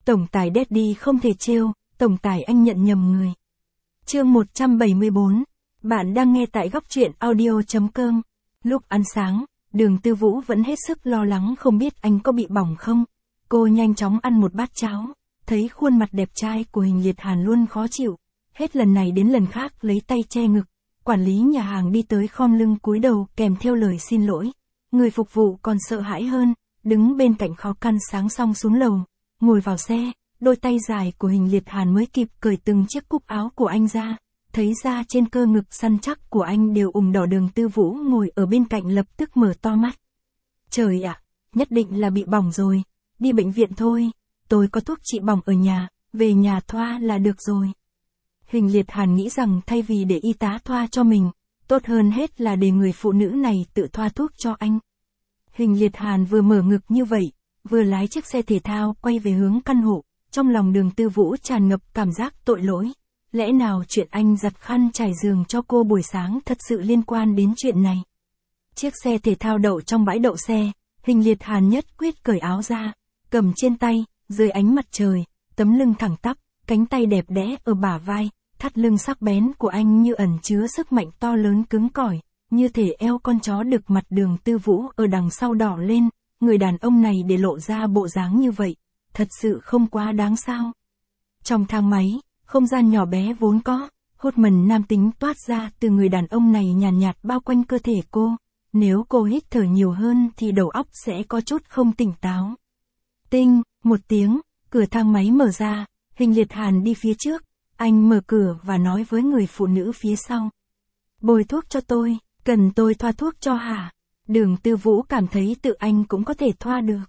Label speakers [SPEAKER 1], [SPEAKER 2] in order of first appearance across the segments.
[SPEAKER 1] Tổng tài Daddy không thể trêu, tổng tài anh nhận nhầm người. Chương 174. Bạn đang nghe tại góc truyện audio.com. Lúc ăn sáng, Đường Tư Vũ vẫn hết sức lo lắng không biết anh có bị bỏng không. Cô nhanh chóng ăn một bát cháo, thấy khuôn mặt đẹp trai của Hình Liệt Hàn luôn khó chịu. Hết lần này đến lần khác lấy tay che ngực. Quản lý nhà hàng đi tới khom lưng cúi đầu kèm theo lời xin lỗi. Người phục vụ còn sợ hãi hơn, đứng bên cạnh khó khăn sáng xong xuống lầu. Ngồi vào xe, đôi tay dài của Hình Liệt Hàn mới kịp cởi từng chiếc cúc áo của anh ra. Thấy ra trên cơ ngực săn chắc của anh đều ửng đỏ. Đường Tư Vũ ngồi ở bên cạnh lập tức mở to mắt. Trời ạ, nhất định là bị bỏng rồi, đi bệnh viện thôi, tôi có thuốc trị bỏng ở nhà, về nhà thoa là được rồi. Hình Liệt Hàn nghĩ rằng thay vì để y tá thoa cho mình, tốt hơn hết là để người phụ nữ này tự thoa thuốc cho anh. Hình Liệt Hàn vừa mở ngực như vậy, vừa lái chiếc xe thể thao quay về hướng căn hộ, trong lòng Đường Tư Vũ tràn ngập cảm giác tội lỗi. Lẽ nào chuyện anh giặt khăn trải giường cho cô buổi sáng thật sự liên quan đến chuyện này? Chiếc xe thể thao đậu trong bãi đậu xe, Hình Liệt Hàn nhất quyết cởi áo ra, cầm trên tay, dưới ánh mặt trời, tấm lưng thẳng tắp, cánh tay đẹp đẽ ở bả vai, thắt lưng sắc bén của anh như ẩn chứa sức mạnh to lớn cứng cỏi, như thể eo con chó đực. Mặt Đường Tư Vũ ở đằng sau đỏ lên, người đàn ông này để lộ ra bộ dáng như vậy, thật sự không quá đáng sao? Trong thang máy, không gian nhỏ bé vốn có, hốt mần nam tính toát ra từ người đàn ông này nhàn nhạt bao quanh cơ thể cô. Nếu cô hít thở nhiều hơn thì đầu óc sẽ có chút không tỉnh táo. Tinh, một tiếng, cửa thang máy mở ra, Hình Liệt Hàn đi phía trước, anh mở cửa và nói với người phụ nữ phía sau. Bôi thuốc cho tôi, cần tôi thoa thuốc cho hả? Đường Tư Vũ cảm thấy tự anh cũng có thể thoa được.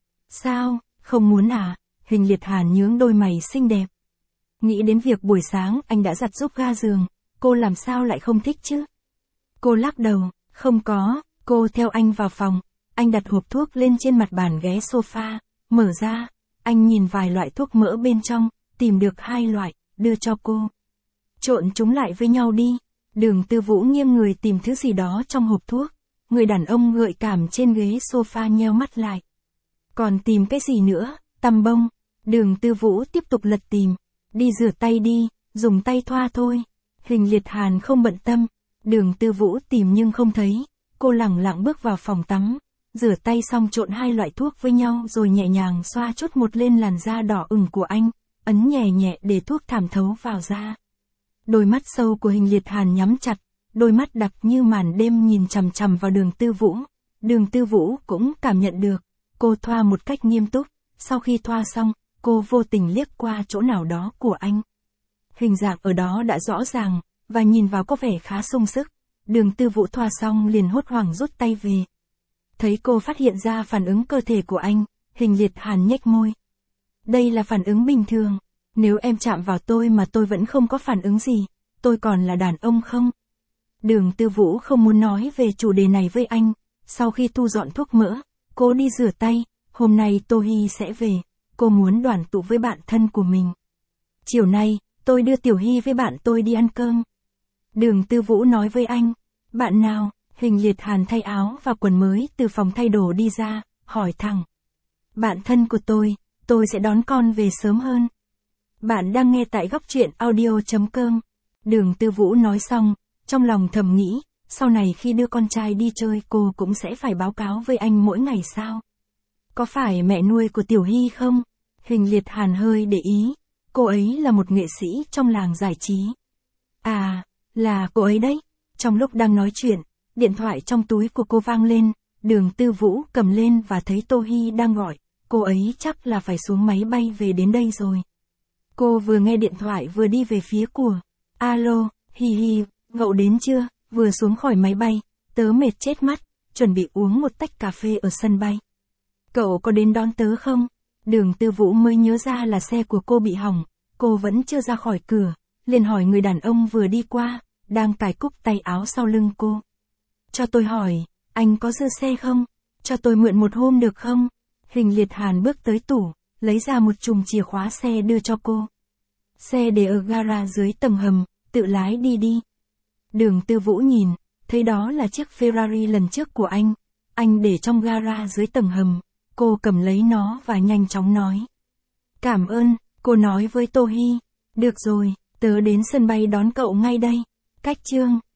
[SPEAKER 1] Sao, không muốn à? Hình Liệt Hàn nhướng đôi mày xinh đẹp. Nghĩ đến việc buổi sáng anh đã giặt giúp ga giường, cô làm sao lại không thích chứ? Cô lắc đầu, không có, cô theo anh vào phòng, anh đặt hộp thuốc lên trên mặt bàn ghế sofa, mở ra, anh nhìn vài loại thuốc mỡ bên trong, tìm được 2 loại, đưa cho cô. Trộn chúng lại với nhau đi. Đường Tư Vũ nghiêng người tìm thứ gì đó trong hộp thuốc, người đàn ông gợi cảm trên ghế sofa nheo mắt lại. Còn tìm cái gì nữa, tăm bông? Đường Tư Vũ tiếp tục lật tìm. Đi rửa tay đi, dùng tay thoa thôi. Hình Liệt Hàn không bận tâm. Đường Tư Vũ tìm nhưng không thấy. Cô lẳng lặng bước vào phòng tắm, rửa tay xong trộn 2 loại thuốc với nhau rồi nhẹ nhàng xoa chút một lên làn da đỏ ửng của anh, ấn nhẹ nhẹ để thuốc thẩm thấu vào da. Đôi mắt sâu của Hình Liệt Hàn nhắm chặt, đôi mắt đặc như màn đêm nhìn chằm chằm vào Đường Tư Vũ. Đường Tư Vũ cũng cảm nhận được, cô thoa một cách nghiêm túc, sau khi thoa xong, cô vô tình liếc qua chỗ nào đó của anh. Hình dạng ở đó đã rõ ràng, và nhìn vào có vẻ khá sung sức. Đường Tư Vũ thoa xong liền hốt hoảng rút tay về. Thấy cô phát hiện ra phản ứng cơ thể của anh, Hình Liệt Hàn nhếch môi. Đây là phản ứng bình thường, nếu em chạm vào tôi mà tôi vẫn không có phản ứng gì, tôi còn là đàn ông không? Đường Tư Vũ không muốn nói về chủ đề này với anh. Sau khi thu dọn thuốc mỡ, cô đi rửa tay, hôm nay Tô Hy sẽ về, cô muốn đoàn tụ với bạn thân của mình. Chiều nay, tôi đưa Tiểu Hy với bạn tôi đi ăn cơm. Đường Tư Vũ nói với anh. Bạn nào? Hình Liệt Hàn thay áo và quần mới từ phòng thay đồ đi ra, hỏi thẳng. Bạn thân của tôi sẽ đón con về sớm hơn. Bạn đang nghe tại góc truyện audio.com. Đường Tư Vũ nói xong, trong lòng thầm nghĩ, sau này khi đưa con trai đi chơi cô cũng sẽ phải báo cáo với anh mỗi ngày sao? Có phải mẹ nuôi của Tiểu Hy không? Hình Liệt Hàn hơi để ý, cô ấy là một nghệ sĩ trong làng giải trí. À, là cô ấy đấy. Trong lúc đang nói chuyện, điện thoại trong túi của cô vang lên, Đường Tư Vũ cầm lên và thấy Tô Hy đang gọi, cô ấy chắc là phải xuống máy bay về đến đây rồi. Cô vừa nghe điện thoại vừa đi về phía của. Alo, Hi Hi, cậu đến chưa? Vừa xuống khỏi máy bay, tớ mệt chết mắt, chuẩn bị uống một tách cà phê ở sân bay. Cậu có đến đón tớ không? Đường Tư Vũ mới nhớ ra là xe của cô bị hỏng, cô vẫn chưa ra khỏi cửa, liền hỏi người đàn ông vừa đi qua, đang cài cúc tay áo sau lưng cô. Cho tôi hỏi, anh có dư xe không? Cho tôi mượn một hôm được không? Hình Liệt Hàn bước tới tủ, lấy ra một chùm chìa khóa xe đưa cho cô. Xe để ở gara dưới tầng hầm, tự lái đi đi. Đường Tư Vũ nhìn, thấy đó là chiếc Ferrari lần trước của anh để trong gara dưới tầng hầm, cô cầm lấy nó và nhanh chóng nói. Cảm ơn, cô nói với Tô Hy. Được rồi, tớ đến sân bay đón cậu ngay đây. Cách chương